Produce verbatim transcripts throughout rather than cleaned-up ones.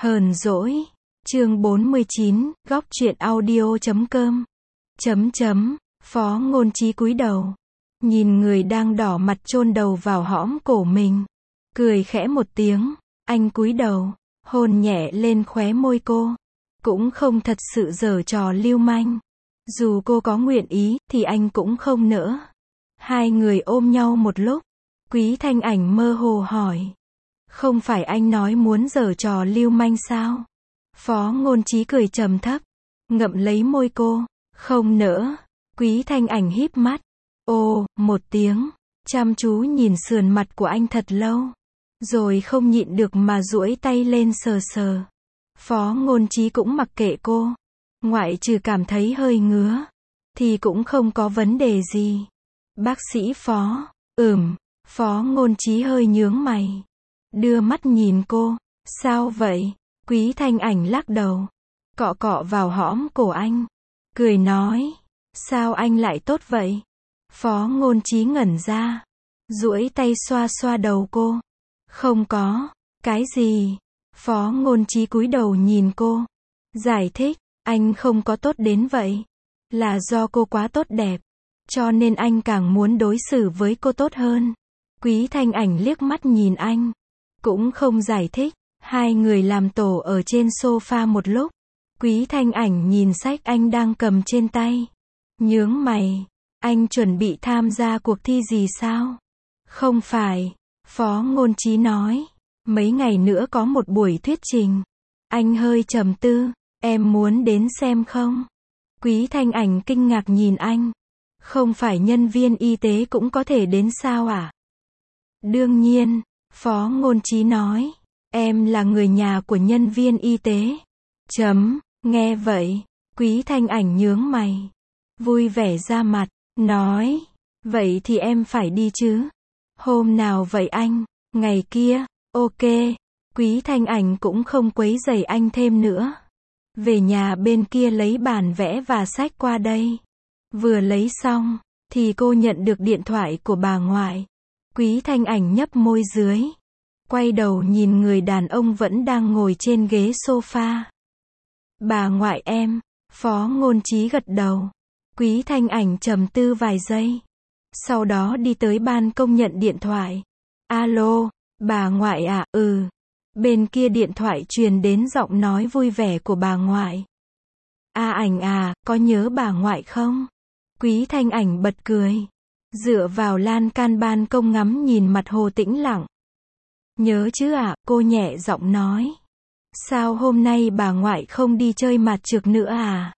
Hờn dỗi. Chương bốn mươi chín, góc truyện audio chấm com. Chấm chấm, Phó Ngôn Chí cúi đầu, nhìn người đang đỏ mặt chôn đầu vào hõm cổ mình, cười khẽ một tiếng, anh cúi đầu, hôn nhẹ lên khóe môi cô, cũng không thật sự giở trò lưu manh. Dù cô có nguyện ý, thì anh cũng không nỡ. Hai người ôm nhau một lúc, Quý Thanh Ảnh mơ hồ hỏi. Không phải anh nói muốn giở trò lưu manh sao? Phó Ngôn Chí cười trầm thấp, ngậm lấy môi cô, không nỡ. Quý Thanh Ảnh híp mắt, ồ, một tiếng, chăm chú nhìn sườn mặt của anh thật lâu, rồi không nhịn được mà duỗi tay lên sờ sờ. Phó Ngôn Chí cũng mặc kệ cô, ngoại trừ cảm thấy hơi ngứa, thì cũng không có vấn đề gì. Bác sĩ Phó, ừm, Phó Ngôn Chí hơi nhướng mày, đưa mắt nhìn cô, sao vậy? Quý Thanh Ảnh lắc đầu, cọ cọ vào hõm cổ anh, cười nói, sao anh lại tốt vậy? Phó Ngôn Chí ngẩn ra, duỗi tay xoa xoa đầu cô, không có, cái gì? Phó Ngôn Chí cúi đầu nhìn cô, giải thích, anh không có tốt đến vậy, là do cô quá tốt đẹp, cho nên anh càng muốn đối xử với cô tốt hơn. Quý Thanh Ảnh liếc mắt nhìn anh, cũng không giải thích. Hai người làm tổ ở trên sofa một lúc. Quý Thanh Ảnh nhìn sách anh đang cầm trên tay, nhướng mày, anh chuẩn bị tham gia cuộc thi gì sao? Không phải, Phó Ngôn Chí nói, mấy ngày nữa có một buổi thuyết trình. Anh hơi trầm tư, em muốn đến xem không? Quý Thanh Ảnh kinh ngạc nhìn anh, không phải nhân viên y tế cũng có thể đến sao à? Đương nhiên, Phó Ngôn Chí nói, em là người nhà của nhân viên y tế. Chấm, nghe vậy, Quý Thanh Ảnh nhướng mày, vui vẻ ra mặt, nói, vậy thì em phải đi chứ. Hôm nào vậy anh? Ngày kia, ok. Quý Thanh Ảnh cũng không quấy rầy anh thêm nữa. Về nhà bên kia lấy bản vẽ và sách qua đây. Vừa lấy xong, thì cô nhận được điện thoại của bà ngoại. Quý Thanh Ảnh nhấp môi dưới, quay đầu nhìn người đàn ông vẫn đang ngồi trên ghế sofa. Bà ngoại em, Phó Ngôn Chí gật đầu. Quý Thanh Ảnh trầm tư vài giây, sau đó đi tới ban công nhận điện thoại. Alo, bà ngoại à, ừ. Bên kia điện thoại truyền đến giọng nói vui vẻ của bà ngoại. A Ảnh à, có nhớ bà ngoại không? Quý Thanh Ảnh bật cười, dựa vào lan can ban công ngắm nhìn mặt hồ tĩnh lặng. Nhớ chứ ạ, à, cô nhẹ giọng nói. Sao hôm nay bà ngoại không đi chơi mặt trược nữa à?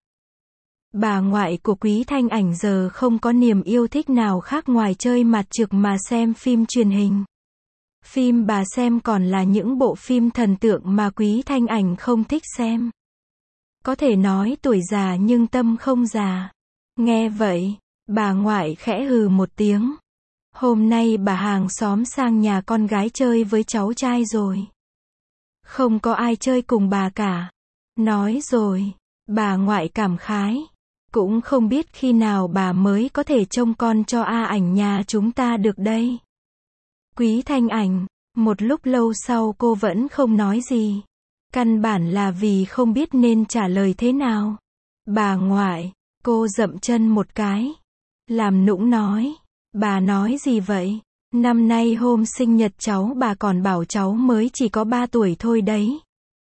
Bà ngoại của Quý Thanh Ảnh giờ không có niềm yêu thích nào khác ngoài chơi mặt trược mà xem phim truyền hình. Phim bà xem còn là những bộ phim thần tượng mà Quý Thanh Ảnh không thích xem. Có thể nói tuổi già nhưng tâm không già. Nghe vậy, bà ngoại khẽ hừ một tiếng. Hôm nay bà hàng xóm sang nhà con gái chơi với cháu trai rồi. Không có ai chơi cùng bà cả. Nói rồi, bà ngoại cảm khái. Cũng không biết khi nào bà mới có thể trông con cho A Ảnh nhà chúng ta được đây. Quý Thanh Ảnh, một lúc lâu sau cô vẫn không nói gì. Căn bản là vì không biết nên trả lời thế nào. Bà ngoại, cô dậm chân một cái, làm nũng nói. Bà nói gì vậy? Năm nay hôm sinh nhật cháu bà còn bảo cháu mới chỉ có ba tuổi thôi đấy.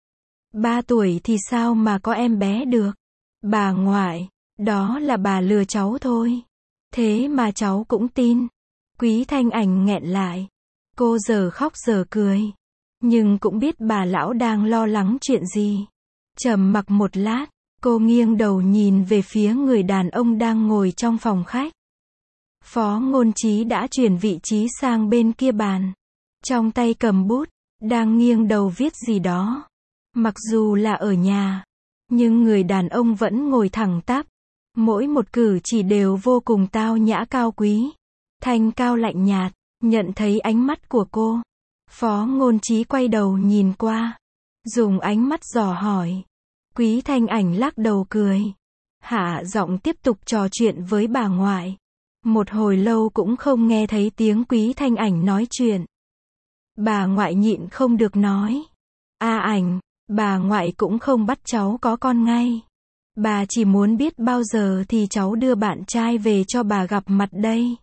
Ba tuổi thì sao mà có em bé được? Bà ngoại, đó là bà lừa cháu thôi. Thế mà cháu cũng tin. Quý Thanh Ảnh nghẹn lại. Cô giờ khóc giờ cười. Nhưng cũng biết bà lão đang lo lắng chuyện gì. Trầm mặc một lát, cô nghiêng đầu nhìn về phía người đàn ông đang ngồi trong phòng khách. Phó Ngôn Chí đã chuyển vị trí sang bên kia bàn, trong tay cầm bút, đang nghiêng đầu viết gì đó. Mặc dù là ở nhà, nhưng người đàn ông vẫn ngồi thẳng tắp, mỗi một cử chỉ đều vô cùng tao nhã cao quý, thanh cao lạnh nhạt. Nhận thấy ánh mắt của cô, Phó Ngôn Chí quay đầu nhìn qua, dùng ánh mắt dò hỏi. Quý Thanh Ảnh lắc đầu cười, hạ giọng tiếp tục trò chuyện với bà ngoại. Một hồi lâu cũng không nghe thấy tiếng Quý Thanh Ảnh nói chuyện. Bà ngoại nhịn không được nói. A Ảnh, Bà ngoại cũng không bắt cháu có con ngay. Bà chỉ muốn biết bao giờ thì cháu đưa bạn trai về cho bà gặp mặt đây.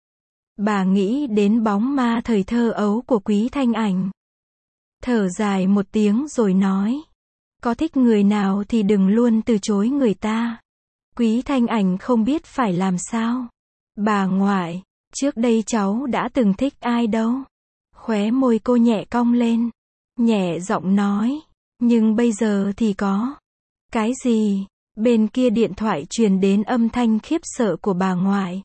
Bà nghĩ đến bóng ma thời thơ ấu của Quý Thanh Ảnh. Thở dài một tiếng rồi nói. Có thích người nào thì đừng luôn từ chối người ta. Quý Thanh Ảnh không biết phải làm sao. Bà ngoại, trước đây cháu đã từng thích ai đâu. Khóe môi cô nhẹ cong lên. Nhẹ giọng nói. Nhưng bây giờ thì có. Cái gì? Bên kia điện thoại truyền đến âm thanh khiếp sợ của bà ngoại.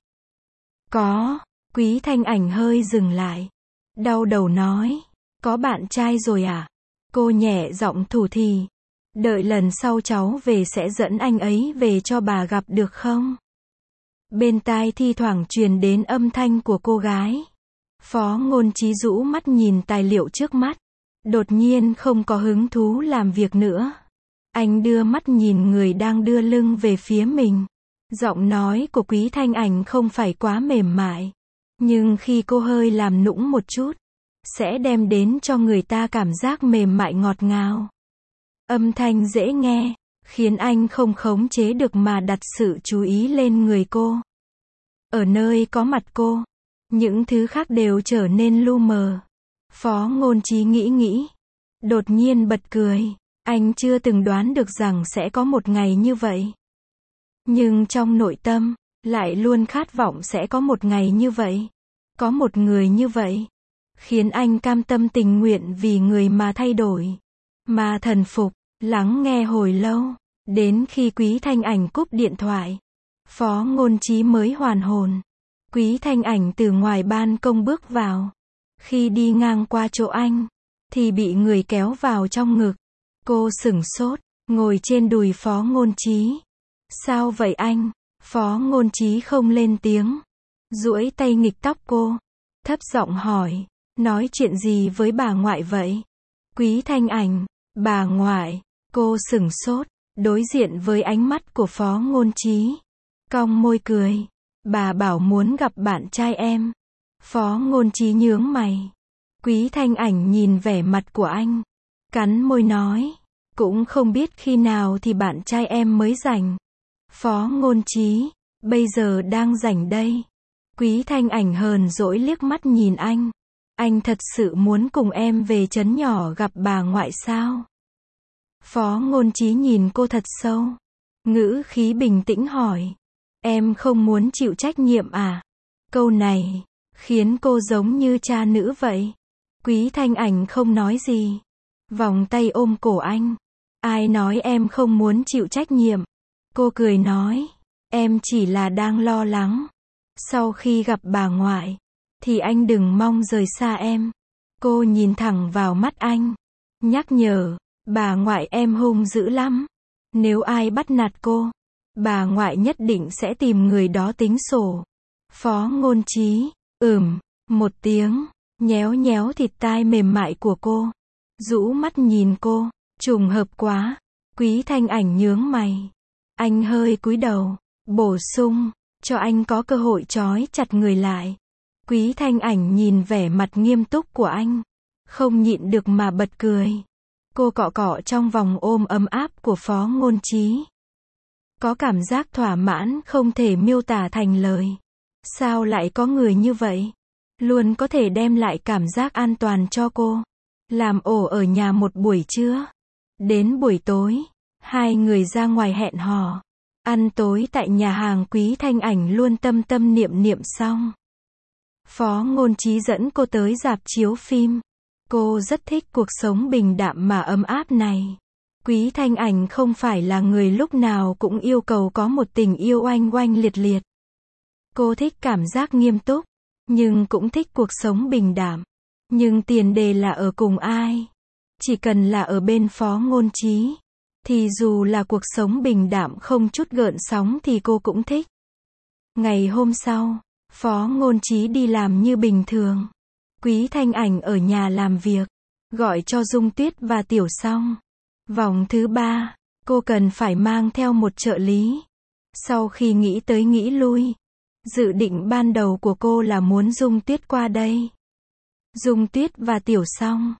Có. Quý Thanh Ảnh hơi dừng lại. Đau đầu nói. Có bạn trai rồi à? Cô nhẹ giọng thủ thỉ. Đợi lần sau cháu về sẽ dẫn anh ấy về cho bà gặp được không? Bên tai thi thoảng truyền đến âm thanh của cô gái. Phó Ngôn Chí rũ mắt nhìn tài liệu trước mắt. Đột nhiên không có hứng thú làm việc nữa. Anh đưa mắt nhìn người đang đưa lưng về phía mình. Giọng nói của Quý Thanh Ảnh không phải quá mềm mại. Nhưng khi cô hơi làm nũng một chút, sẽ đem đến cho người ta cảm giác mềm mại ngọt ngào. Âm thanh dễ nghe, khiến anh không khống chế được mà đặt sự chú ý lên người cô. Ở nơi có mặt cô, những thứ khác đều trở nên lu mờ. Phó Ngôn Chí nghĩ nghĩ. Đột nhiên bật cười. Anh chưa từng đoán được rằng sẽ có một ngày như vậy. Nhưng trong nội tâm, lại luôn khát vọng sẽ có một ngày như vậy. Có một người như vậy. Khiến anh cam tâm tình nguyện vì người mà thay đổi. Mà thần phục, lắng nghe hồi lâu. Đến khi Quý Thanh Ảnh cúp điện thoại. Phó Ngôn Chí mới hoàn hồn. Quý Thanh Ảnh từ ngoài ban công bước vào. Khi đi ngang qua chỗ anh, thì bị người kéo vào trong ngực. Cô sửng sốt, ngồi trên đùi Phó Ngôn Chí. Sao vậy anh? Phó Ngôn Chí không lên tiếng. Duỗi tay nghịch tóc cô. Thấp giọng hỏi. Nói chuyện gì với bà ngoại vậy? Quý Thanh Ảnh. Bà ngoại. Cô sửng sốt, đối diện với ánh mắt của Phó Ngôn Chí. Cong môi cười. Bà bảo muốn gặp bạn trai em. Phó Ngôn Chí nhướng mày. Quý Thanh Ảnh nhìn vẻ mặt của anh. Cắn môi nói. Cũng không biết khi nào thì bạn trai em mới rảnh. Phó Ngôn Chí. Bây giờ đang rảnh đây. Quý Thanh Ảnh hờn dỗi liếc mắt nhìn anh. Anh thật sự muốn cùng em về trấn nhỏ gặp bà ngoại sao? Phó Ngôn Chí nhìn cô thật sâu. Ngữ khí bình tĩnh hỏi. Em không muốn chịu trách nhiệm à? Câu này khiến cô giống như cha nữ vậy. Quý Thanh Ảnh không nói gì. Vòng tay ôm cổ anh. Ai nói em không muốn chịu trách nhiệm? Cô cười nói. Em chỉ là đang lo lắng. Sau khi gặp bà ngoại, thì anh đừng mong rời xa em. Cô nhìn thẳng vào mắt anh. Nhắc nhở. Bà ngoại em hung dữ lắm. Nếu ai bắt nạt cô, bà ngoại nhất định sẽ tìm người đó tính sổ. Phó Ngôn Chí. Ừm. Một tiếng. Nhéo nhéo thịt tai mềm mại của cô. Rũ mắt nhìn cô. Trùng hợp quá. Quý Thanh Ảnh nhướng mày. Anh hơi cúi đầu. Bổ sung. Cho anh có cơ hội trói chặt người lại. Quý Thanh Ảnh nhìn vẻ mặt nghiêm túc của anh. Không nhịn được mà bật cười. Cô cọ cọ trong vòng ôm ấm áp của Phó Ngôn Chí. Có cảm giác thỏa mãn không thể miêu tả thành lời. Sao lại có người như vậy? Luôn có thể đem lại cảm giác an toàn cho cô. Làm ổ ở nhà một buổi trưa. Đến buổi tối, hai người ra ngoài hẹn hò. Ăn tối tại nhà hàng Quý Thanh Ảnh luôn tâm tâm niệm niệm xong. Phó Ngôn Chí dẫn cô tới rạp chiếu phim. Cô rất thích cuộc sống bình đạm mà ấm áp này. Quý Thanh Ảnh không phải là người lúc nào cũng yêu cầu có một tình yêu oanh oanh liệt liệt. Cô thích cảm giác nghiêm túc, nhưng cũng thích cuộc sống bình đạm. Nhưng tiền đề là ở cùng ai. Chỉ cần là ở bên Phó Ngôn Chí, thì dù là cuộc sống bình đạm không chút gợn sóng thì cô cũng thích. Ngày hôm sau, Phó Ngôn Chí đi làm như bình thường. Quý Thanh Ảnh ở nhà làm việc, gọi cho Dung Tuyết và Tiểu Song. Vòng thứ ba, cô cần phải mang theo một trợ lý. Sau khi nghĩ tới nghĩ lui, dự định ban đầu của cô là muốn Dung Tuyết qua đây. Dung Tuyết và Tiểu Song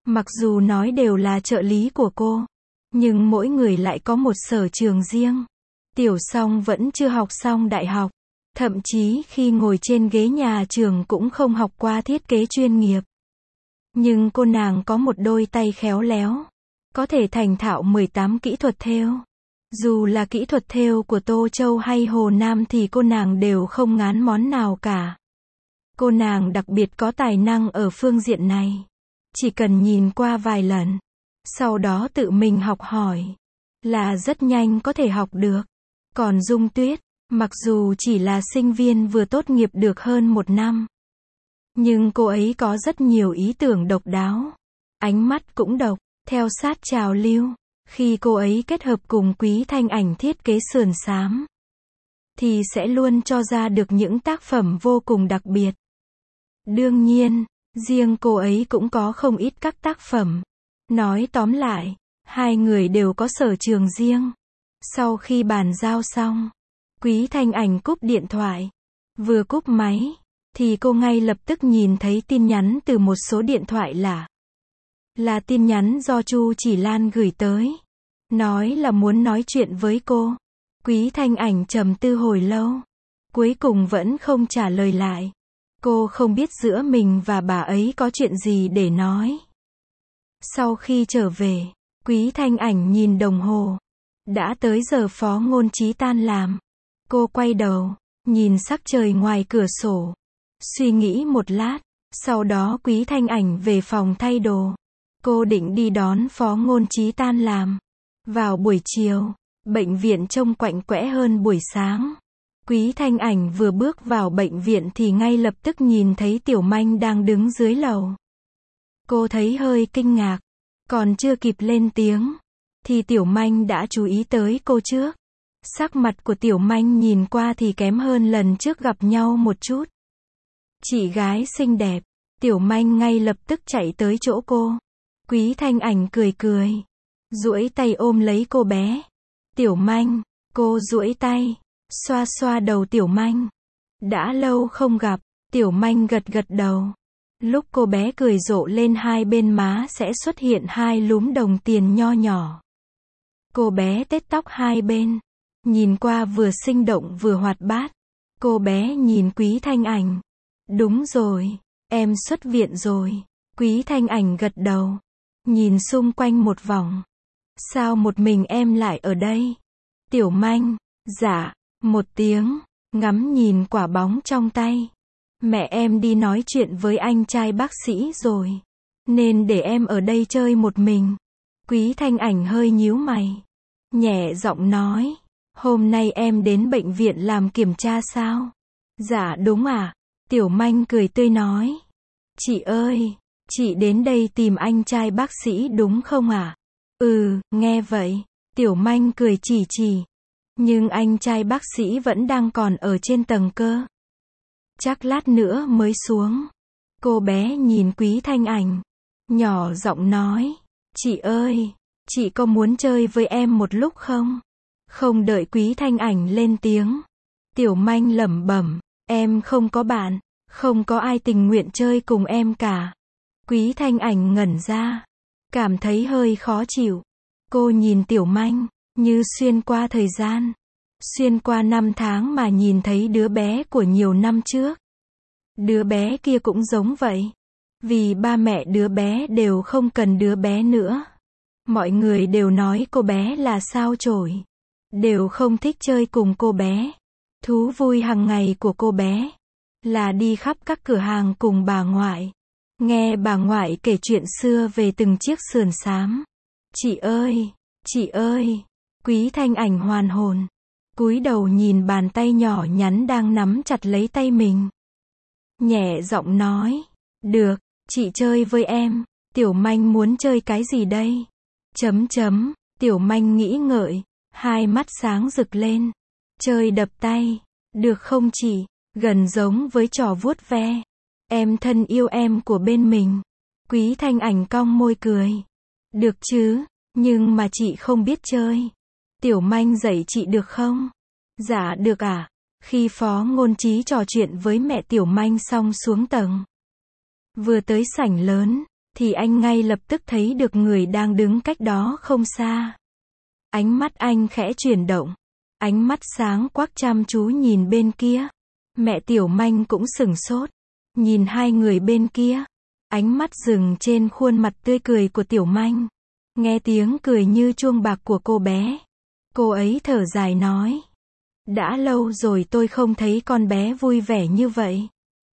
Mặc dù nói đều là trợ lý của cô, nhưng mỗi người lại có một sở trường riêng. Tiểu Song vẫn chưa học xong đại học, thậm chí khi ngồi trên ghế nhà trường cũng không học qua thiết kế chuyên nghiệp. Nhưng cô nàng có một đôi tay khéo léo, có thể thành thạo mười tám kỹ thuật thêu. Dù là kỹ thuật thêu của Tô Châu hay Hồ Nam thì cô nàng đều không ngán món nào cả. Cô nàng đặc biệt có tài năng ở phương diện này. Chỉ cần nhìn qua vài lần, sau đó tự mình học hỏi, là rất nhanh có thể học được. Còn Dung Tuyết, mặc dù chỉ là sinh viên vừa tốt nghiệp được hơn một năm, nhưng cô ấy có rất nhiều ý tưởng độc đáo. Ánh mắt cũng độc, theo sát trào lưu. Khi cô ấy kết hợp cùng Quý Thanh Ảnh thiết kế sườn xám, thì sẽ luôn cho ra được những tác phẩm vô cùng đặc biệt. Đương nhiên, riêng cô ấy cũng có không ít các tác phẩm. Nói tóm lại, hai người đều có sở trường riêng. Sau khi bàn giao xong, Quý Thanh Ảnh cúp điện thoại. Vừa cúp máy, thì cô ngay lập tức nhìn thấy tin nhắn từ một số điện thoại lạ. Là tin nhắn do Chu Chỉ Lan gửi tới. Nói là muốn nói chuyện với cô. Quý Thanh Ảnh trầm tư hồi lâu. Cuối cùng vẫn không trả lời lại. Cô không biết giữa mình và bà ấy có chuyện gì để nói. Sau khi trở về, Quý Thanh Ảnh nhìn đồng hồ. Đã tới giờ Phó Ngôn Trí tan làm. Cô quay đầu, nhìn sắc trời ngoài cửa sổ. Suy nghĩ một lát, sau đó Quý Thanh Ảnh về phòng thay đồ. Cô định đi đón Phó Ngôn Trí tan làm. Vào buổi chiều, bệnh viện trông quạnh quẽ hơn buổi sáng. Quý Thanh Ảnh vừa bước vào bệnh viện thì ngay lập tức nhìn thấy Tiểu Manh đang đứng dưới lầu. Cô thấy hơi kinh ngạc, còn chưa kịp lên tiếng, thì Tiểu Manh đã chú ý tới cô trước. Sắc mặt của Tiểu Manh nhìn qua thì kém hơn lần trước gặp nhau một chút. Chị gái xinh đẹp, Tiểu Manh ngay lập tức chạy tới chỗ cô. Quý Thanh Ảnh cười cười, duỗi tay ôm lấy cô bé. Tiểu Manh, cô duỗi tay, xoa xoa đầu Tiểu Manh. Đã lâu không gặp, Tiểu Manh gật gật đầu. Lúc cô bé cười rộ lên hai bên má sẽ xuất hiện hai lúm đồng tiền nho nhỏ. Cô bé tết tóc hai bên, nhìn qua vừa sinh động vừa hoạt bát. Cô bé nhìn Quý Thanh Ảnh. Đúng rồi, em xuất viện rồi. Quý Thanh Ảnh gật đầu, nhìn xung quanh một vòng. Sao một mình em lại ở đây? Tiểu Manh, dạ, một tiếng, ngắm nhìn quả bóng trong tay. Mẹ em đi nói chuyện với anh trai bác sĩ rồi, nên để em ở đây chơi một mình. Quý Thanh Ảnh hơi nhíu mày, nhẹ giọng nói, hôm nay em đến bệnh viện làm kiểm tra sao? Dạ đúng à, Tiểu Manh cười tươi nói. Chị ơi, chị đến đây tìm anh trai bác sĩ đúng không ạ? À? Ừ, nghe vậy, Tiểu Manh cười chỉ chỉ. Nhưng anh trai bác sĩ vẫn đang còn ở trên tầng cơ. Chắc lát nữa mới xuống. Cô bé nhìn Quý Thanh Ảnh, nhỏ giọng nói, chị ơi, chị có muốn chơi với em một lúc không? Không đợi Quý Thanh Ảnh lên tiếng, Tiểu Manh lẩm bẩm, em không có bạn, không có ai tình nguyện chơi cùng em cả. Quý Thanh Ảnh ngẩn ra, cảm thấy hơi khó chịu. Cô nhìn Tiểu Manh, như xuyên qua thời gian, xuyên qua năm tháng mà nhìn thấy đứa bé của nhiều năm trước. Đứa bé kia cũng giống vậy. Vì ba mẹ đứa bé đều không cần đứa bé nữa. Mọi người đều nói cô bé là sao chổi. Đều không thích chơi cùng cô bé. Thú vui hàng ngày của cô bé là đi khắp các cửa hàng cùng bà ngoại. Nghe bà ngoại kể chuyện xưa về từng chiếc sườn xám. Chị ơi, chị ơi, Quý Thanh Ảnh hoàn hồn. Cúi đầu nhìn bàn tay nhỏ nhắn đang nắm chặt lấy tay mình. Nhẹ giọng nói, được, chị chơi với em. Tiểu Manh muốn chơi cái gì đây? Chấm chấm, Tiểu Manh nghĩ ngợi, hai mắt sáng rực lên. Chơi đập tay, được không chị? Gần giống với trò vuốt ve. Em thân yêu em của bên mình. Quý Thanh Ảnh cong môi cười. Được chứ, nhưng mà chị không biết chơi. Tiểu Manh dạy chị được không? Dạ được à. Khi Phó Ngôn Trí trò chuyện với mẹ Tiểu Manh xong xuống tầng. Vừa tới sảnh lớn, thì anh ngay lập tức thấy được người đang đứng cách đó không xa. Ánh mắt anh khẽ chuyển động. Ánh mắt sáng quắc chăm chú nhìn bên kia. Mẹ Tiểu Manh cũng sửng sốt. Nhìn hai người bên kia. Ánh mắt dừng trên khuôn mặt tươi cười của Tiểu Manh. Nghe tiếng cười như chuông bạc của cô bé. Cô ấy thở dài nói. Đã lâu rồi tôi không thấy con bé vui vẻ như vậy.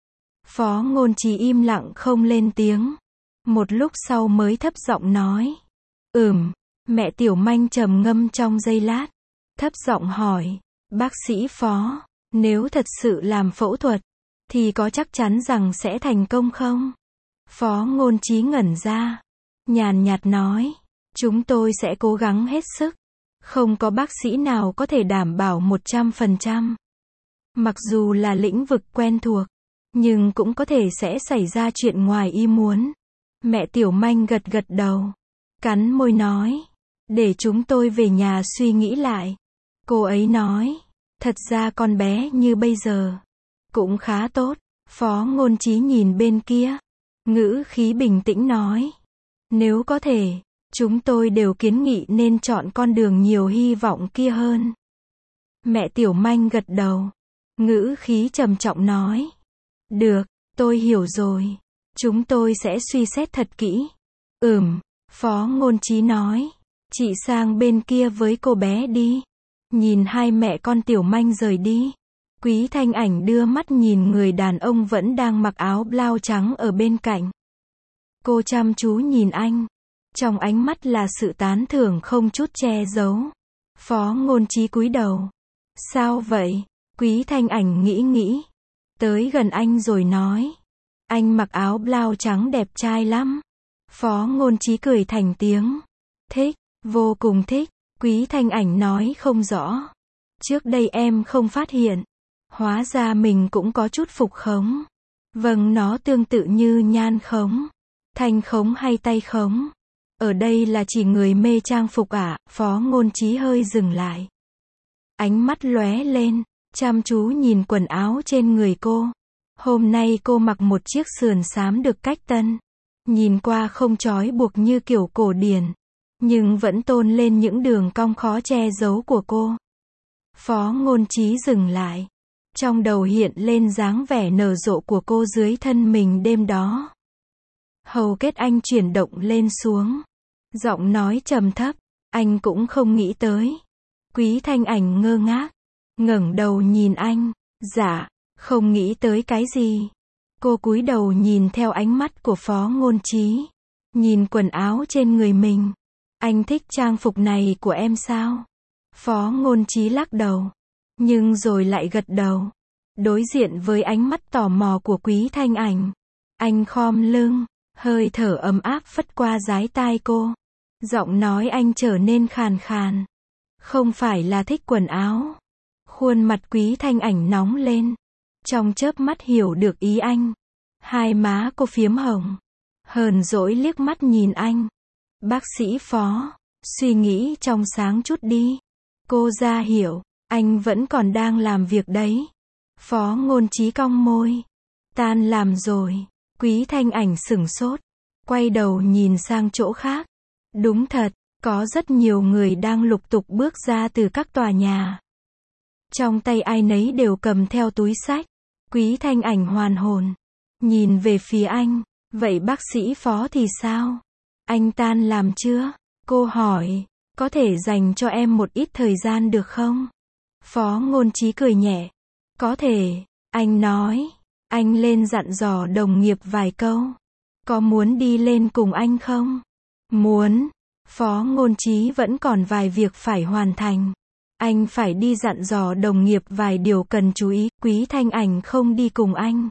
Phó Ngôn Trí im lặng không lên tiếng. Một lúc sau mới thấp giọng nói. Ừm. Mẹ Tiểu Manh trầm ngâm trong giây lát. Thấp giọng hỏi. Bác sĩ Phó, nếu thật sự làm phẫu thuật, thì có chắc chắn rằng sẽ thành công không? Phó Ngôn Trí ngẩn ra. Nhàn nhạt nói. Chúng tôi sẽ cố gắng hết sức. Không có bác sĩ nào có thể đảm bảo một trăm phần trăm. Mặc dù là lĩnh vực quen thuộc, nhưng cũng có thể sẽ xảy ra chuyện ngoài ý muốn. Mẹ Tiểu Manh gật gật đầu. Cắn môi nói. Để chúng tôi về nhà suy nghĩ lại. Cô ấy nói. Thật ra con bé như bây giờ cũng khá tốt. Phó Ngôn Trí nhìn bên kia. Ngữ khí bình tĩnh nói. Nếu có thể, chúng tôi đều kiến nghị nên chọn con đường nhiều hy vọng kia hơn. Mẹ Tiểu Manh gật đầu. Ngữ khí trầm trọng nói. Được, tôi hiểu rồi. Chúng tôi sẽ suy xét thật kỹ. Ừm, Phó Ngôn Trí nói. Chị sang bên kia với cô bé đi. Nhìn hai mẹ con Tiểu Manh rời đi. Quý Thanh Ảnh đưa mắt nhìn người đàn ông vẫn đang mặc áo blau trắng ở bên cạnh. Cô chăm chú nhìn anh. Trong ánh mắt là sự tán thưởng không chút che giấu. Phó Ngôn Trí cúi đầu. Sao vậy? Quý Thanh Ảnh nghĩ nghĩ. Tới gần anh rồi nói. Anh mặc áo blau trắng đẹp trai lắm. Phó Ngôn Trí cười thành tiếng. Thích, vô cùng thích. Quý Thanh Ảnh nói không rõ. Trước đây em không phát hiện. Hóa ra mình cũng có chút phục khống. Vâng, nó tương tự như nhan khống, thanh khống hay tay khống. Ở đây là chỉ người mê trang phục à? Phó Ngôn Trí hơi dừng lại. Ánh mắt lóe lên, chăm chú nhìn quần áo trên người cô. Hôm nay cô mặc một chiếc sườn xám được cách tân. Nhìn qua không trói buộc như kiểu cổ điển, nhưng vẫn tôn lên những đường cong khó che giấu của cô. Phó Ngôn Trí dừng lại. Trong đầu hiện lên dáng vẻ nở rộ của cô dưới thân mình đêm đó. Hầu kết anh chuyển động lên xuống. Giọng nói trầm thấp. Anh cũng không nghĩ tới. Quý Thanh Ảnh ngơ ngác. Ngẩng đầu nhìn anh. Dạ, không nghĩ tới cái gì. Cô cúi đầu nhìn theo ánh mắt của Phó Ngôn Trí. Nhìn quần áo trên người mình. Anh thích trang phục này của em sao? Phó Ngôn Trí lắc đầu. Nhưng rồi lại gật đầu. Đối diện với ánh mắt tò mò của Quý Thanh Ảnh. Anh khom lưng. Hơi thở ấm áp phất qua dái tai cô. Giọng nói anh trở nên khàn khàn. Không phải là thích quần áo. Khuôn mặt Quý Thanh Ảnh nóng lên. Trong chớp mắt hiểu được ý anh. Hai má cô phiếm hồng. Hờn dỗi liếc mắt nhìn anh. Bác sĩ Phó, suy nghĩ trong sáng chút đi. Cô ra hiểu, anh vẫn còn đang làm việc đấy. Phó Ngôn Trí cong môi. Tan làm rồi. Quý Thanh Ảnh sửng sốt. Quay đầu nhìn sang chỗ khác. Đúng thật, có rất nhiều người đang lục tục bước ra từ các tòa nhà. Trong tay ai nấy đều cầm theo túi xách. Quý Thanh Ảnh hoàn hồn. Nhìn về phía anh. Vậy bác sĩ Phó thì sao? Anh tan làm chưa? Cô hỏi. Có thể dành cho em một ít thời gian được không? Phó Ngôn Trí cười nhẹ. Có thể. Anh nói. Anh lên dặn dò đồng nghiệp vài câu. Có muốn đi lên cùng anh không? Muốn. Phó Ngôn Trí vẫn còn vài việc phải hoàn thành. Anh phải đi dặn dò đồng nghiệp vài điều cần chú ý. Quý Thanh Ảnh không đi cùng anh.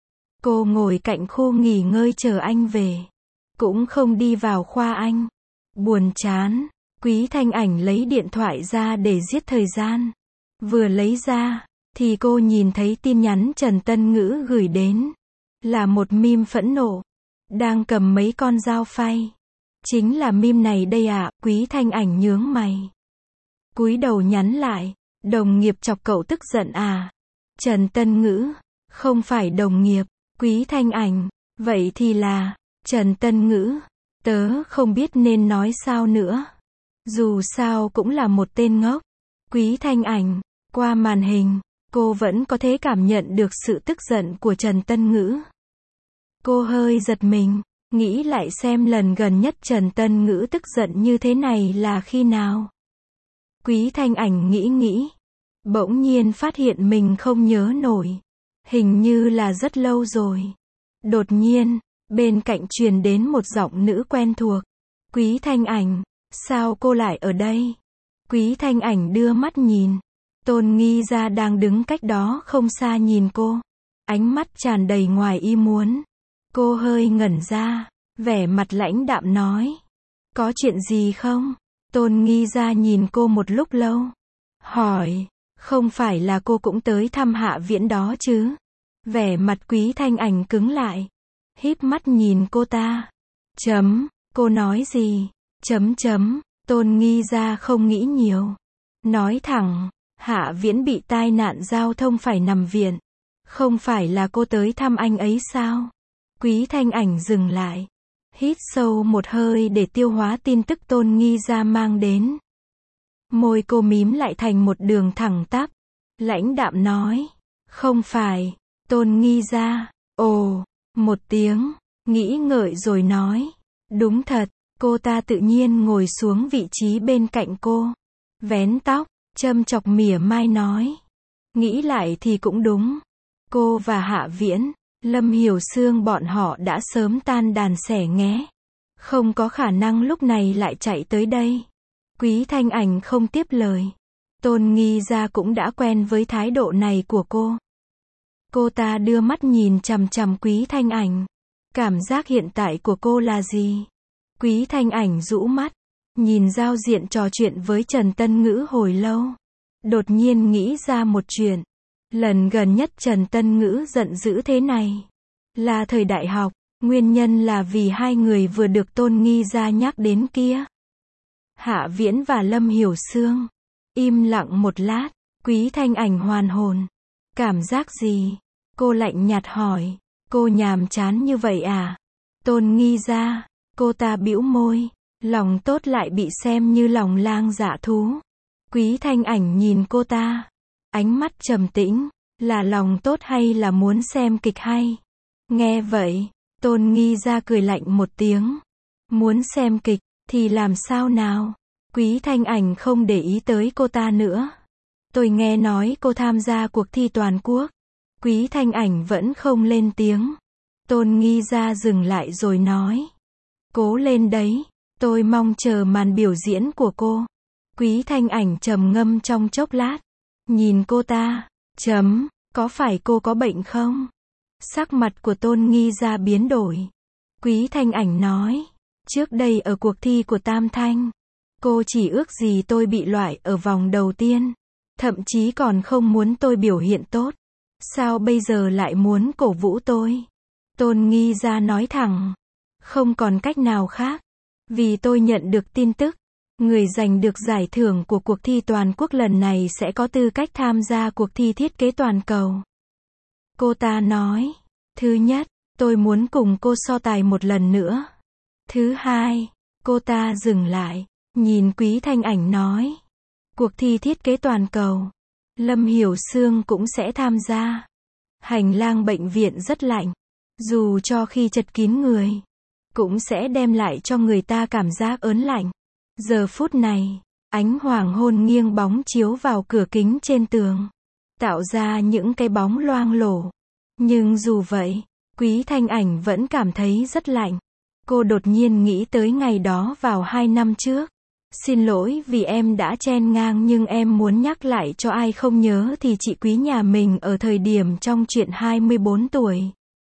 Cô ngồi cạnh khu nghỉ ngơi chờ anh về. Cũng không đi vào khoa anh. Buồn chán. Quý Thanh Ảnh lấy điện thoại ra để giết thời gian. Vừa lấy ra, thì cô nhìn thấy tin nhắn Trần Tân Ngữ gửi đến. Là một meme phẫn nộ. Đang cầm mấy con dao phay. Chính là meme này đây ạ. À? Quý Thanh Ảnh nhướng mày. Cúi đầu nhắn lại. Đồng nghiệp chọc cậu tức giận à? Trần Tân Ngữ. Không phải đồng nghiệp. Quý Thanh Ảnh. Vậy thì là. Trần Tân Ngữ, tớ không biết nên nói sao nữa. Dù sao cũng là một tên ngốc. Quý Thanh Ảnh, qua màn hình, cô vẫn có thể cảm nhận được sự tức giận của Trần Tân Ngữ. Cô hơi giật mình, nghĩ lại xem lần gần nhất Trần Tân Ngữ tức giận như thế này là khi nào. Quý Thanh Ảnh nghĩ nghĩ, bỗng nhiên phát hiện mình không nhớ nổi. Hình như là rất lâu rồi. Đột nhiên, bên cạnh truyền đến một giọng nữ quen thuộc. Quý Thanh Ảnh, sao cô lại ở đây? Quý Thanh Ảnh đưa mắt nhìn. Tôn Nghi Gia đang đứng cách đó không xa nhìn cô. Ánh mắt tràn đầy ngoài ý muốn. Cô hơi ngẩn ra, vẻ mặt lãnh đạm nói. Có chuyện gì không? Tôn Nghi Gia nhìn cô một lúc lâu. Hỏi, không phải là cô cũng tới thăm Hạ Viễn đó chứ? Vẻ mặt Quý Thanh Ảnh cứng lại. Híp mắt nhìn cô ta. Chấm, cô nói gì? Chấm chấm, Tôn Nghi Gia không nghĩ nhiều. Nói thẳng, Hạ Viễn bị tai nạn giao thông phải nằm viện. Không phải là cô tới thăm anh ấy sao? Quý Thanh Ảnh dừng lại. Hít sâu một hơi để tiêu hóa tin tức Tôn Nghi Gia mang đến. Môi cô mím lại thành một đường thẳng tắp. Lãnh đạm nói. Không phải. Tôn Nghi Gia. Ồ, một tiếng. Nghĩ ngợi rồi nói. Đúng thật. Cô ta tự nhiên ngồi xuống vị trí bên cạnh cô. Vén tóc, châm chọc mỉa mai nói. Nghĩ lại thì cũng đúng. Cô và Hạ Viễn, Lâm Hiểu Sương bọn họ đã sớm tan đàn xẻ nghé. Không có khả năng lúc này lại chạy tới đây. Quý Thanh Ảnh không tiếp lời. Tôn Nghi Gia cũng đã quen với thái độ này của cô. Cô ta đưa mắt nhìn chằm chằm Quý Thanh Ảnh. Cảm giác hiện tại của cô là gì? Quý Thanh Ảnh rũ mắt, nhìn giao diện trò chuyện với Trần Tân Ngữ hồi lâu. Đột nhiên nghĩ ra một chuyện. Lần gần nhất Trần Tân Ngữ giận dữ thế này là thời đại học, nguyên nhân là vì hai người vừa được Tôn Nghi Gia nhắc đến kia. Hạ Viễn và Lâm Hiểu Sương. Im lặng một lát, Quý Thanh Ảnh hoàn hồn. Cảm giác gì? Cô lạnh nhạt hỏi. Cô nhàm chán như vậy à? Tôn Nghi Gia. Cô ta bĩu môi. Lòng tốt lại bị xem như lòng lang dạ thú. Quý Thanh Ảnh nhìn cô ta. Ánh mắt trầm tĩnh. Là lòng tốt hay là muốn xem kịch hay? Nghe vậy, Tôn Nghi Gia cười lạnh một tiếng. Muốn xem kịch, thì làm sao nào? Quý Thanh Ảnh không để ý tới cô ta nữa. Tôi nghe nói cô tham gia cuộc thi toàn quốc. Quý Thanh Ảnh vẫn không lên tiếng. Tôn Nghi Gia dừng lại rồi nói. Cố lên đấy, tôi mong chờ màn biểu diễn của cô. Quý Thanh Ảnh trầm ngâm trong chốc lát. Nhìn cô ta, chấm, có phải cô có bệnh không? Sắc mặt của Tôn Nghi Gia biến đổi. Quý Thanh Ảnh nói. Trước đây ở cuộc thi của Tam Thanh, cô chỉ ước gì tôi bị loại ở vòng đầu tiên. Thậm chí còn không muốn tôi biểu hiện tốt. Sao bây giờ lại muốn cổ vũ tôi? Tôn Nghi Gia nói thẳng. Không còn cách nào khác. Vì tôi nhận được tin tức. Người giành được giải thưởng của cuộc thi toàn quốc lần này sẽ có tư cách tham gia cuộc thi thiết kế toàn cầu. Cô ta nói. Thứ nhất, tôi muốn cùng cô so tài một lần nữa. Thứ hai, cô ta dừng lại, nhìn Quý Thanh Ảnh nói. Cuộc thi thiết kế toàn cầu. Lâm Hiểu Sương cũng sẽ tham gia. Hành lang bệnh viện rất lạnh. Dù cho khi chật kín người, cũng sẽ đem lại cho người ta cảm giác ớn lạnh. Giờ phút này, ánh hoàng hôn nghiêng bóng chiếu vào cửa kính trên tường, tạo ra những cái bóng loang lổ. Nhưng dù vậy, Quý Thanh Ảnh vẫn cảm thấy rất lạnh. Cô đột nhiên nghĩ tới ngày đó vào hai năm trước. Xin lỗi vì em đã chen ngang nhưng em muốn nhắc lại cho ai không nhớ thì chị Quý nhà mình ở thời điểm trong chuyện hai mươi bốn tuổi.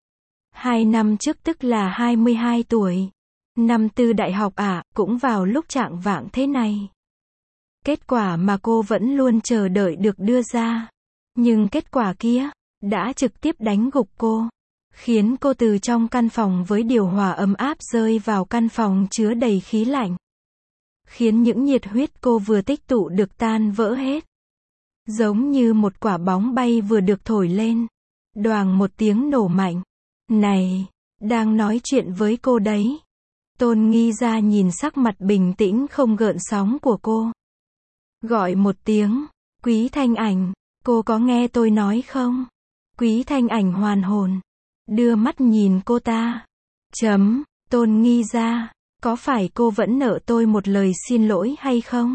Hai năm trước tức là hai mươi hai tuổi. Năm tư đại học ạ, à, cũng vào lúc trạng vạng thế này. Kết quả mà cô vẫn luôn chờ đợi được đưa ra. Nhưng kết quả kia, đã trực tiếp đánh gục cô. Khiến cô từ trong căn phòng với điều hòa ấm áp rơi vào căn phòng chứa đầy khí lạnh. Khiến những nhiệt huyết cô vừa tích tụ được tan vỡ hết. Giống như một quả bóng bay vừa được thổi lên. Đoàng một tiếng nổ mạnh. Này, Đang nói chuyện với cô đấy. Tôn Nghi Gia nhìn sắc mặt bình tĩnh không gợn sóng của cô. Gọi một tiếng, Quý Thanh Ảnh, cô có nghe tôi nói không? Quý Thanh Ảnh hoàn hồn, đưa mắt nhìn cô ta. Chấm, Tôn Nghi Gia, có phải cô vẫn nợ tôi một lời xin lỗi hay không?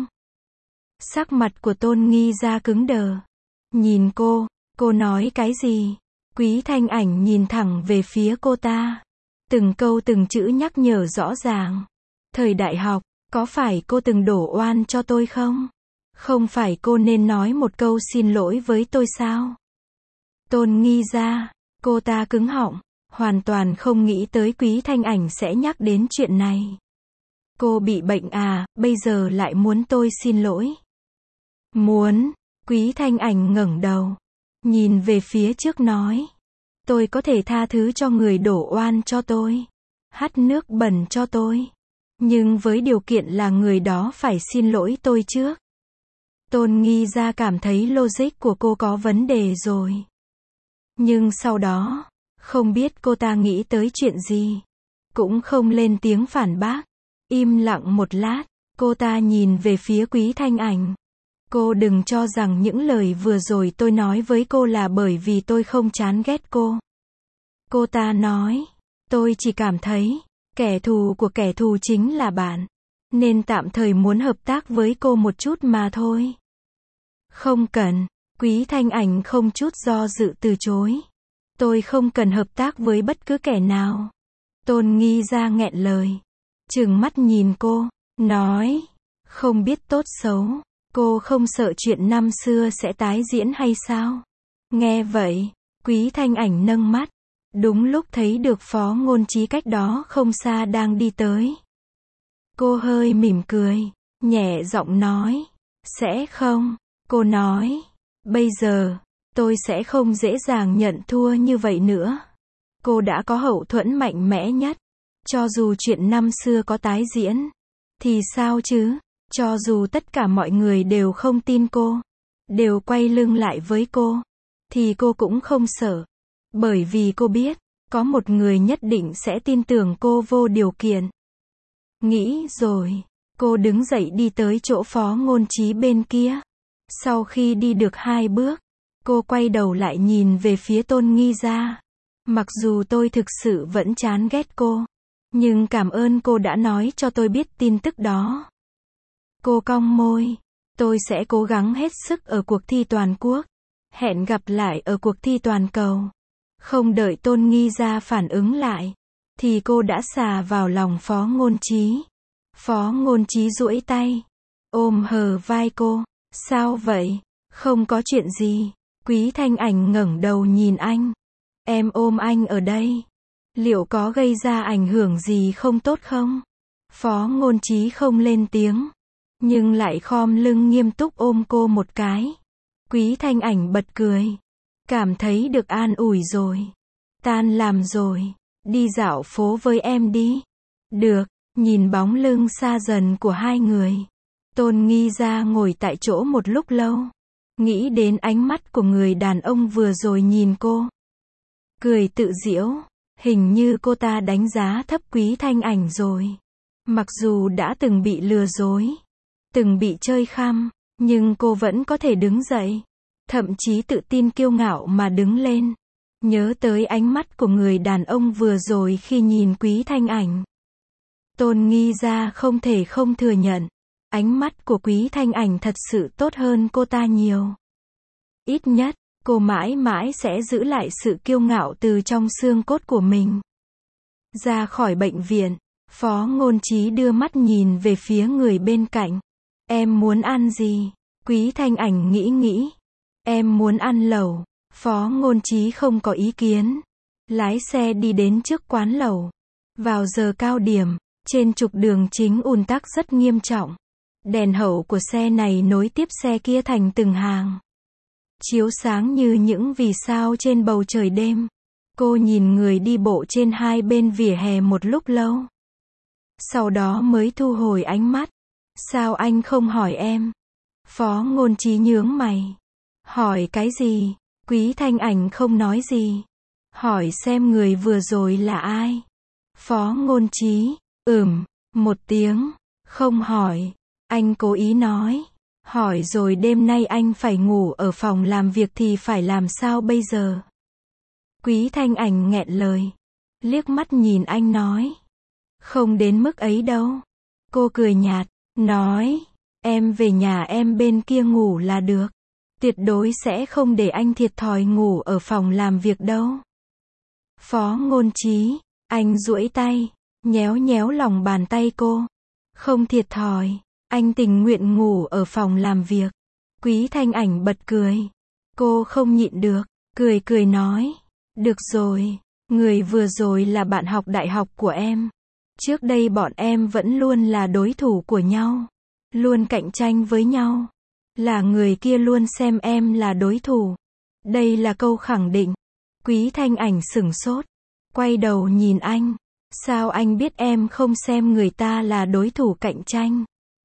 Sắc mặt của Tôn Nghi Gia cứng đờ. Nhìn cô, cô nói cái gì? Quý Thanh Ảnh nhìn thẳng về phía cô ta. Từng câu từng chữ nhắc nhở rõ ràng. Thời đại học, có phải cô từng đổ oan cho tôi không? Không phải cô nên nói một câu xin lỗi với tôi sao? Tôn Nghi Gia, cô ta cứng họng, hoàn toàn không nghĩ tới Quý Thanh Ảnh sẽ nhắc đến chuyện này. Cô bị bệnh à, bây giờ lại muốn tôi xin lỗi? Muốn. Quý Thanh Ảnh ngẩng đầu, nhìn về phía trước nói. Tôi có thể tha thứ cho người đổ oan cho tôi, hắt nước bẩn cho tôi. Nhưng với điều kiện là người đó phải xin lỗi tôi trước. Tôn Nghi Gia cảm thấy logic của cô có vấn đề rồi. Nhưng sau đó, không biết cô ta nghĩ tới chuyện gì. Cũng không lên tiếng phản bác. Im lặng một lát, cô ta nhìn về phía Quý Thanh Ảnh. Cô đừng cho rằng những lời vừa rồi tôi nói với cô là bởi vì tôi không chán ghét cô. Cô ta nói, tôi chỉ cảm thấy, kẻ thù của kẻ thù chính là bạn. Nên tạm thời muốn hợp tác với cô một chút mà thôi. Không cần. Quý Thanh Ảnh không chút do dự từ chối. Tôi không cần hợp tác với bất cứ kẻ nào. Tôn Nghi Gia nghẹn lời. Trừng mắt nhìn cô, nói, không biết tốt xấu. Cô không sợ chuyện năm xưa sẽ tái diễn hay sao? Nghe vậy, Quý Thanh Ảnh nâng mắt. Đúng lúc thấy được Phó Ngôn Trí cách đó không xa đang đi tới. Cô hơi mỉm cười, nhẹ giọng nói, sẽ không. Cô nói, bây giờ, tôi sẽ không dễ dàng nhận thua như vậy nữa. Cô đã có hậu thuẫn mạnh mẽ nhất. Cho dù chuyện năm xưa có tái diễn, thì sao chứ? Cho dù tất cả mọi người đều không tin cô, đều quay lưng lại với cô, thì cô cũng không sợ. Bởi vì cô biết, có một người nhất định sẽ tin tưởng cô vô điều kiện. Nghĩ rồi, cô đứng dậy đi tới chỗ Phó Ngôn Trí bên kia. Sau khi đi được hai bước, cô quay đầu lại nhìn về phía Tôn Nghi Gia. Mặc dù tôi thực sự vẫn chán ghét cô, nhưng cảm ơn cô đã nói cho tôi biết tin tức đó. Cô cong môi, tôi sẽ cố gắng hết sức ở cuộc thi toàn quốc. Hẹn gặp lại ở cuộc thi toàn cầu. Không đợi Tôn Nghi Gia phản ứng lại, thì cô đã xà vào lòng Phó Ngôn Trí. Phó Ngôn Trí duỗi tay, ôm hờ vai cô. Sao vậy? Không có chuyện gì. Quý Thanh Ảnh ngẩng đầu nhìn anh. Em ôm anh ở đây. Liệu có gây ra ảnh hưởng gì không tốt không? Phó Ngôn Trí không lên tiếng, nhưng lại khom lưng nghiêm túc ôm cô một cái. Quý Thanh Ảnh bật cười. Cảm thấy được an ủi rồi. Tan làm rồi. Đi dạo phố với em đi. Được. Nhìn bóng lưng xa dần của hai người, Tôn Nghi Gia ngồi tại chỗ một lúc lâu. Nghĩ đến ánh mắt của người đàn ông vừa rồi nhìn cô. Cười tự giễu. Hình như cô ta đánh giá thấp Quý Thanh Ảnh rồi. Mặc dù đã từng bị lừa dối, từng bị chơi khăm, nhưng cô vẫn có thể đứng dậy. Thậm chí tự tin kiêu ngạo mà đứng lên. Nhớ tới ánh mắt của người đàn ông vừa rồi khi nhìn Quý Thanh Ảnh. Tôn Nghi Gia không thể không thừa nhận. Ánh mắt của Quý Thanh Ảnh thật sự tốt hơn cô ta nhiều. Ít nhất, cô mãi mãi sẽ giữ lại sự kiêu ngạo từ trong xương cốt của mình. Ra khỏi bệnh viện, Phó Ngôn Trí đưa mắt nhìn về phía người bên cạnh. Em muốn ăn gì? Quý Thanh Ảnh nghĩ nghĩ. Em muốn ăn lẩu. Phó Ngôn Trí không có ý kiến. Lái xe đi đến trước quán lẩu. Vào giờ cao điểm, trên trục đường chính ùn tắc rất nghiêm trọng. Đèn hậu của xe này nối tiếp xe kia thành từng hàng. Chiếu sáng như những vì sao trên bầu trời đêm. Cô nhìn người đi bộ trên hai bên vỉa hè một lúc lâu. Sau đó mới thu hồi ánh mắt. Sao anh không hỏi em? Phó Ngôn Trí nhướng mày. Hỏi cái gì? Quý Thanh Ảnh không nói gì. Hỏi xem người vừa rồi là ai? Phó Ngôn Trí, ừm, một tiếng, không hỏi. Anh cố ý nói. Hỏi rồi đêm nay anh phải ngủ ở phòng làm việc thì phải làm sao bây giờ? Quý Thanh Ảnh nghẹn lời. Liếc mắt nhìn anh nói. Không đến mức ấy đâu. Cô cười nhạt, nói. Em về nhà em bên kia ngủ là được. Tuyệt đối sẽ không để anh thiệt thòi ngủ ở phòng làm việc đâu. Phó Ngôn Trí, anh duỗi tay, nhéo nhéo lòng bàn tay cô. Không thiệt thòi, anh tình nguyện ngủ ở phòng làm việc. Quý Thanh Ảnh bật cười. Cô không nhịn được, cười cười nói. Được rồi, người vừa rồi là bạn học đại học của em. Trước đây bọn em vẫn luôn là đối thủ của nhau. Luôn cạnh tranh với nhau. Là người kia luôn xem em là đối thủ. Đây là câu khẳng định. Quý Thanh Ảnh sửng sốt. Quay đầu nhìn anh. Sao anh biết em không xem người ta là đối thủ cạnh tranh?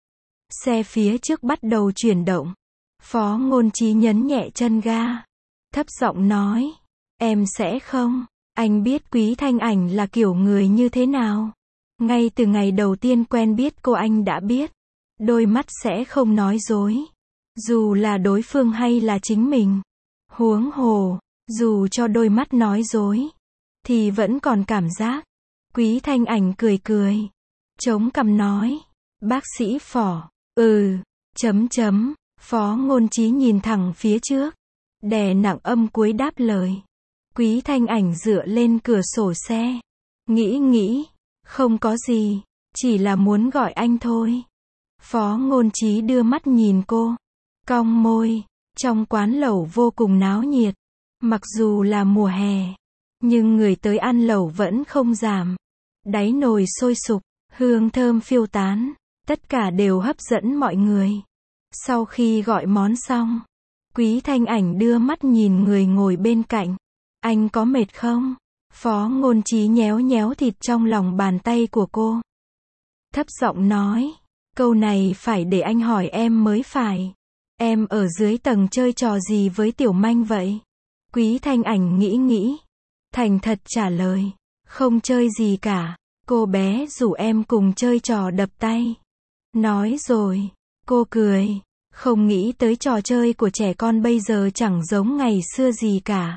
Xe phía trước bắt đầu chuyển động. Phó Ngôn Trí nhấn nhẹ chân ga. Thấp giọng nói. Em sẽ không. Anh biết Quý Thanh Ảnh là kiểu người như thế nào. Ngay từ ngày đầu tiên quen biết cô anh đã biết. Đôi mắt sẽ không nói dối. Dù là đối phương hay là chính mình. Huống hồ, dù cho đôi mắt nói dối, thì vẫn còn cảm giác. Quý Thanh Ảnh cười cười. Chống cằm nói. Bác sĩ Phỏ. Ừ. Chấm chấm. Phó Ngôn Trí nhìn thẳng phía trước. Đè nặng âm cuối đáp lời. Quý Thanh Ảnh dựa lên cửa sổ xe. Nghĩ nghĩ. Không có gì. Chỉ là muốn gọi anh thôi. Phó Ngôn Trí đưa mắt nhìn cô. Cong môi. Trong quán lẩu vô cùng náo nhiệt. Mặc dù là mùa hè. Nhưng người tới ăn lẩu vẫn không giảm. Đáy nồi sôi sục. Hương thơm phiêu tán. Tất cả đều hấp dẫn mọi người. Sau khi gọi món xong. Quý Thanh Ảnh đưa mắt nhìn người ngồi bên cạnh. Anh có mệt không? Phó Ngôn Trí nhéo nhéo thịt trong lòng bàn tay của cô. Thấp giọng nói. Câu này phải để anh hỏi em mới phải. Em ở dưới tầng chơi trò gì với Tiểu Manh vậy? Quý Thanh Ảnh nghĩ nghĩ. Thành thật trả lời. Không chơi gì cả. Cô bé rủ em cùng chơi trò đập tay. Nói rồi. Cô cười. Không nghĩ tới trò chơi của trẻ con bây giờ chẳng giống ngày xưa gì cả.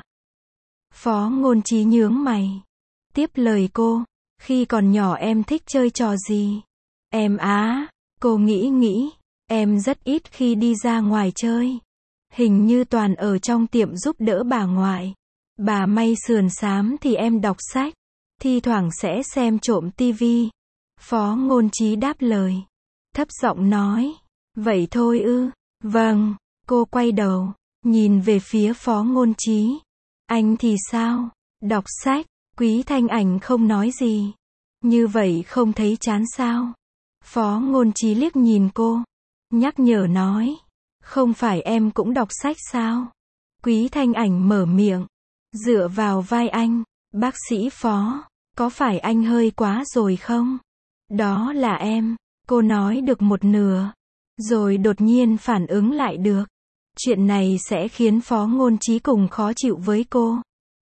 Phó Ngôn Trí nhướng mày. Tiếp lời cô. Khi còn nhỏ em thích chơi trò gì? Em á. Cô nghĩ nghĩ. Em rất ít khi đi ra ngoài chơi. Hình như toàn ở trong tiệm giúp đỡ bà ngoại. Bà may sườn xám thì em đọc sách. Thi thoảng sẽ xem trộm tivi. Phó Ngôn Trí đáp lời. Thấp giọng nói. Vậy thôi ư? Vâng. Cô quay đầu. Nhìn về phía Phó Ngôn Trí. Anh thì sao? Đọc sách. Quý Thanh Ảnh không nói gì. Như vậy không thấy chán sao? Phó Ngôn Trí liếc nhìn cô. Nhắc nhở nói. Không phải em cũng đọc sách sao? Quý Thanh Ảnh mở miệng. Dựa vào vai anh. Bác sĩ Phó. Có phải anh hơi quá rồi không? Đó là em. Cô nói được một nửa. Rồi đột nhiên phản ứng lại được. Chuyện này sẽ khiến Phó Ngôn Trí cùng khó chịu với cô.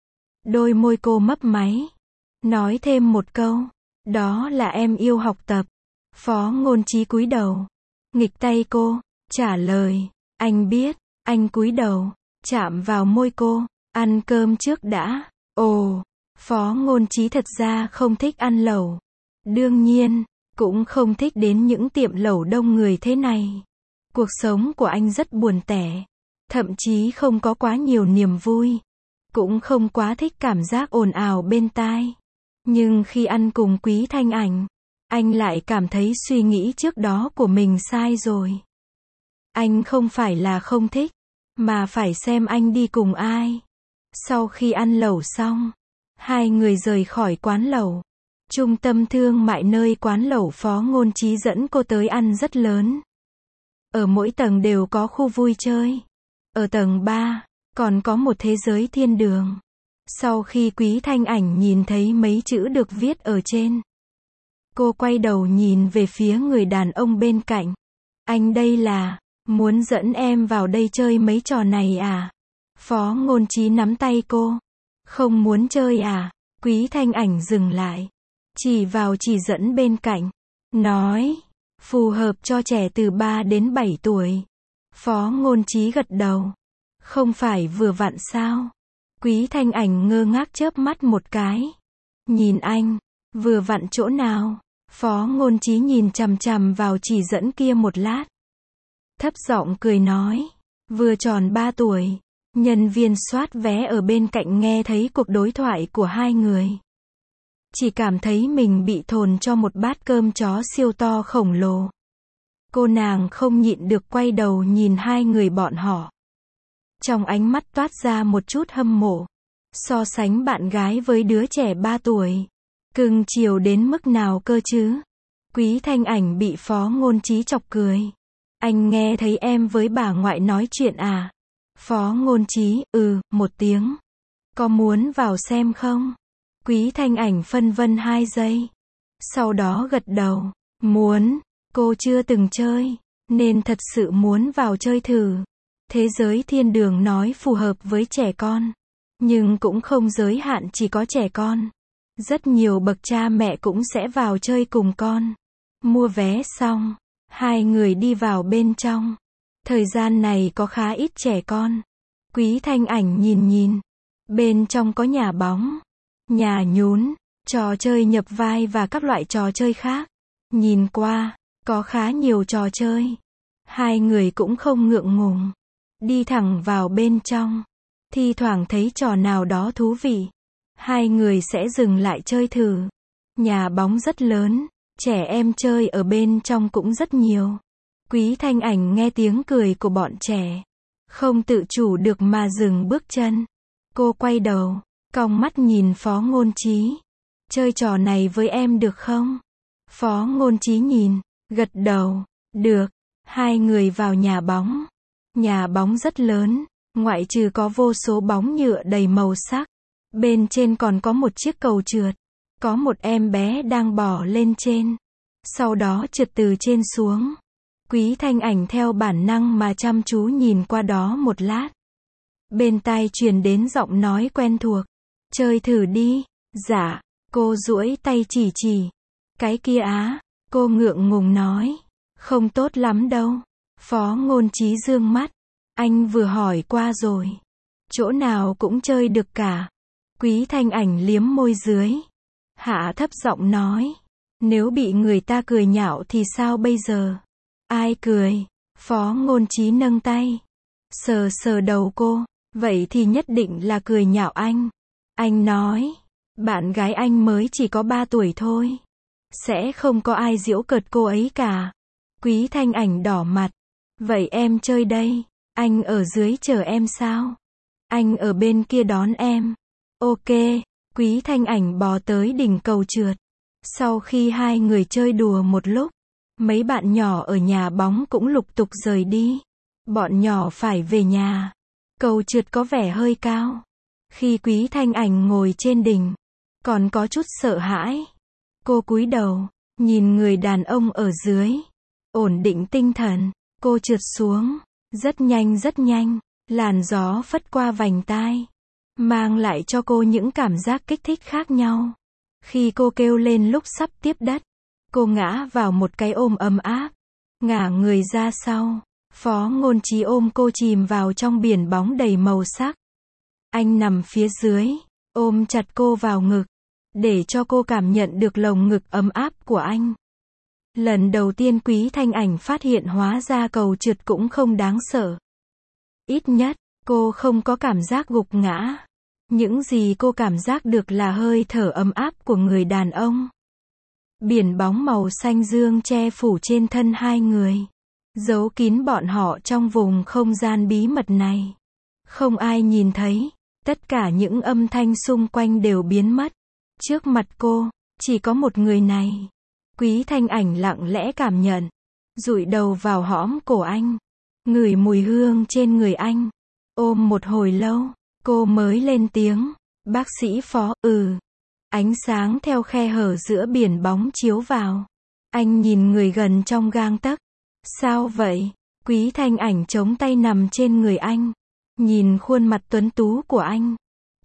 Đôi môi cô mấp máy. Nói thêm một câu. Đó là em yêu học tập. Phó Ngôn Trí cúi đầu. Nghịch tay cô. Trả lời. Anh biết. Anh cúi đầu. Chạm vào môi cô. Ăn cơm trước đã. Ồ. Phó Ngôn Trí thật ra không thích ăn lẩu. Đương nhiên. Cũng không thích đến những tiệm lẩu đông người thế này. Cuộc sống của anh rất buồn tẻ. Thậm chí không có quá nhiều niềm vui. Cũng không quá thích cảm giác ồn ào bên tai. Nhưng khi ăn cùng Quý Thanh Ảnh, anh lại cảm thấy suy nghĩ trước đó của mình sai rồi. Anh không phải là không thích, mà phải xem anh đi cùng ai. Sau khi ăn lẩu xong, hai người rời khỏi quán lẩu. Trung tâm thương mại nơi quán lẩu Phó Ngôn Trí dẫn cô tới ăn rất lớn. Ở mỗi tầng đều có khu vui chơi. Ở tầng ba, còn có một thế giới thiên đường. Sau khi Quý Thanh Ảnh nhìn thấy mấy chữ được viết ở trên, cô quay đầu nhìn về phía người đàn ông bên cạnh. Anh đây là, muốn dẫn em vào đây chơi mấy trò này à? Phó Ngôn Trí nắm tay cô. Không muốn chơi à? Quý Thanh Ảnh dừng lại. Chỉ vào chỉ dẫn bên cạnh. Nói. Phù hợp cho trẻ từ ba đến bảy tuổi. Phó Ngôn Trí gật đầu. Không phải vừa vặn sao? Quý Thanh Ảnh ngơ ngác chớp mắt một cái. Nhìn anh. Vừa vặn chỗ nào? Phó Ngôn Trí nhìn chằm chằm vào chỉ dẫn kia một lát. Thấp giọng cười nói. Vừa tròn ba tuổi. Nhân viên soát vé ở bên cạnh nghe thấy cuộc đối thoại của hai người. Chỉ cảm thấy mình bị thồn cho một bát cơm chó siêu to khổng lồ. Cô nàng không nhịn được quay đầu nhìn hai người bọn họ. Trong ánh mắt toát ra một chút hâm mộ. So sánh bạn gái với đứa trẻ ba tuổi. Cưng chiều đến mức nào cơ chứ? Quý Thanh Ảnh bị Phó Ngôn Trí chọc cười. Anh nghe thấy em với bà ngoại nói chuyện à? Phó Ngôn Trí, ừ, một tiếng. Có muốn vào xem không? Quý Thanh Ảnh phân vân hai giây. Sau đó gật đầu. Muốn. Cô chưa từng chơi. Nên thật sự muốn vào chơi thử. Thế giới thiên đường nói phù hợp với trẻ con. Nhưng cũng không giới hạn chỉ có trẻ con. Rất nhiều bậc cha mẹ cũng sẽ vào chơi cùng con. Mua vé xong. Hai người đi vào bên trong. Thời gian này có khá ít trẻ con. Quý Thanh Ảnh nhìn nhìn. Bên trong có nhà bóng, nhà nhún, trò chơi nhập vai và các loại trò chơi khác. Nhìn qua, có khá nhiều trò chơi. Hai người cũng không ngượng ngùng. Đi thẳng vào bên trong. Thi thoảng thấy trò nào đó thú vị. Hai người sẽ dừng lại chơi thử. Nhà bóng rất lớn. Trẻ em chơi ở bên trong cũng rất nhiều. Quý Thanh Ảnh nghe tiếng cười của bọn trẻ. Không tự chủ được mà dừng bước chân. Cô quay đầu, cong mắt nhìn Phó Ngôn Trí. Chơi trò này với em được không? Phó Ngôn Trí nhìn, gật đầu. Được. Hai người vào nhà bóng. Nhà bóng rất lớn. Ngoại trừ có vô số bóng nhựa đầy màu sắc. Bên trên còn có một chiếc cầu trượt. Có một em bé đang bò lên trên. Sau đó trượt từ trên xuống. Quý Thanh Ảnh theo bản năng mà chăm chú nhìn qua đó một lát. Bên tai truyền đến giọng nói quen thuộc. Chơi thử đi. Dạ. Cô duỗi tay chỉ chỉ. Cái kia á. Cô ngượng ngùng nói. Không tốt lắm đâu. Phó Ngôn Trí dương mắt. Anh vừa hỏi qua rồi. Chỗ nào cũng chơi được cả. Quý Thanh Ảnh liếm môi dưới. Hạ thấp giọng nói. Nếu bị người ta cười nhạo thì sao bây giờ? Ai cười? Phó Ngôn Trí nâng tay. Sờ sờ đầu cô. Vậy thì nhất định là cười nhạo anh. Anh nói. Bạn gái anh mới chỉ có ba tuổi thôi. Sẽ không có ai giễu cợt cô ấy cả. Quý Thanh Ảnh đỏ mặt. Vậy em chơi đây. Anh ở dưới chờ em sao? Anh ở bên kia đón em. Ok. Quý Thanh Ảnh bò tới đỉnh cầu trượt. Sau khi hai người chơi đùa một lúc, mấy bạn nhỏ ở nhà bóng cũng lục tục rời đi. Bọn nhỏ phải về nhà. Cầu trượt có vẻ hơi cao. Khi Quý Thanh Ảnh ngồi trên đỉnh, còn có chút sợ hãi. Cô cúi đầu, nhìn người đàn ông ở dưới. Ổn định tinh thần, cô trượt xuống. Rất nhanh rất nhanh, làn gió phất qua vành tai. Mang lại cho cô những cảm giác kích thích khác nhau. Khi cô kêu lên lúc sắp tiếp đất, cô ngã vào một cái ôm ấm áp. Ngả người ra sau. Phó Ngôn Trí ôm cô chìm vào trong biển bóng đầy màu sắc. Anh nằm phía dưới, ôm chặt cô vào ngực, để cho cô cảm nhận được lồng ngực ấm áp của anh. Lần đầu tiên Quý Thanh Ảnh phát hiện hóa ra cầu trượt cũng không đáng sợ. Ít nhất, cô không có cảm giác gục ngã. Những gì cô cảm giác được là hơi thở ấm áp của người đàn ông. Biển bóng màu xanh dương che phủ trên thân hai người. Giấu kín bọn họ trong vùng không gian bí mật này. Không ai nhìn thấy. Tất cả những âm thanh xung quanh đều biến mất. Trước mặt cô, chỉ có một người này. Quý Thanh Ảnh lặng lẽ cảm nhận. Dụi đầu vào hõm cổ anh. Ngửi mùi hương trên người anh. Ôm một hồi lâu, cô mới lên tiếng. Bác sĩ Phó, ừ. Ánh sáng theo khe hở giữa biển bóng chiếu vào. Anh nhìn người gần trong gang tấc. Sao vậy? Quý Thanh Ảnh chống tay nằm trên người anh. Nhìn khuôn mặt tuấn tú của anh.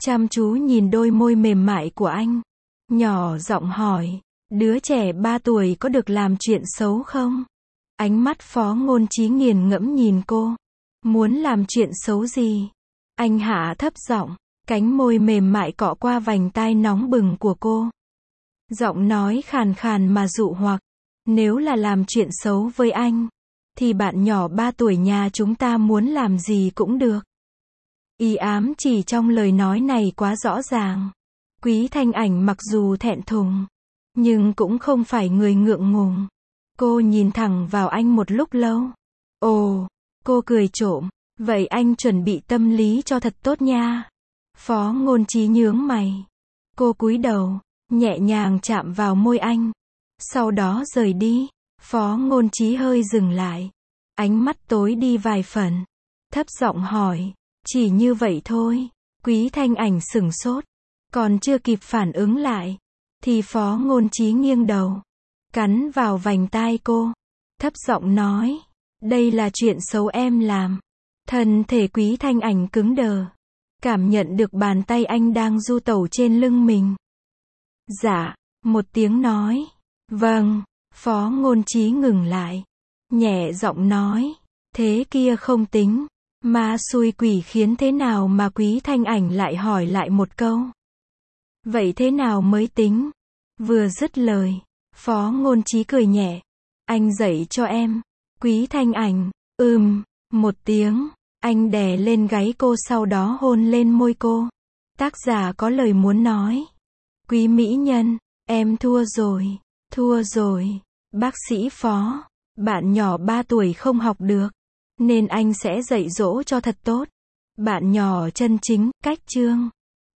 chăm chú nhìn đôi môi mềm mại của anh. Nhỏ giọng hỏi, đứa trẻ ba tuổi có được làm chuyện xấu không? Ánh mắt Phó Ngôn Chí nghiền ngẫm nhìn cô. Muốn làm chuyện xấu gì? Anh hạ thấp giọng, cánh môi mềm mại cọ qua vành tai nóng bừng của cô. Giọng nói khàn khàn mà dụ hoặc, nếu là làm chuyện xấu với anh, thì bạn nhỏ ba tuổi nhà chúng ta muốn làm gì cũng được. Ý ám chỉ trong lời nói này quá rõ ràng. Quý Thanh Ảnh mặc dù thẹn thùng, nhưng cũng không phải người ngượng ngùng. Cô nhìn thẳng vào anh một lúc lâu. Ồ, cô cười trộm, vậy anh chuẩn bị tâm lý cho thật tốt nha. Phó Ngôn Chí nhướng mày. Cô cúi đầu, nhẹ nhàng chạm vào môi anh. Sau đó rời đi. Phó Ngôn Chí hơi dừng lại. Ánh mắt tối đi vài phần. Thấp giọng hỏi, chỉ như vậy thôi. Quý Thanh Ảnh sửng sốt. Còn chưa kịp phản ứng lại, thì Phó Ngôn Chí nghiêng đầu, cắn vào vành tai cô. Thấp giọng nói, đây là chuyện xấu em làm. Thân thể Quý Thanh Ảnh cứng đờ. Cảm nhận được bàn tay anh đang du tẩu trên lưng mình. Dạ, một tiếng nói. Vâng, Phó Ngôn Chí ngừng lại. Nhẹ giọng nói, thế kia không tính. Ma xui quỷ khiến thế nào mà Quý Thanh Ảnh lại hỏi lại một câu. Vậy thế nào mới tính? Vừa dứt lời, Phó Ngôn Chí cười nhẹ. Anh dạy cho em. Quý Thanh Ảnh, ừm, một tiếng. Anh đè lên gáy cô sau đó hôn lên môi cô. Tác giả có lời muốn nói. Quý mỹ nhân, em thua rồi, thua rồi. Bác sĩ Phó, bạn nhỏ ba tuổi không học được, nên anh sẽ dạy dỗ cho thật tốt. Bạn nhỏ chân chính, cách chương.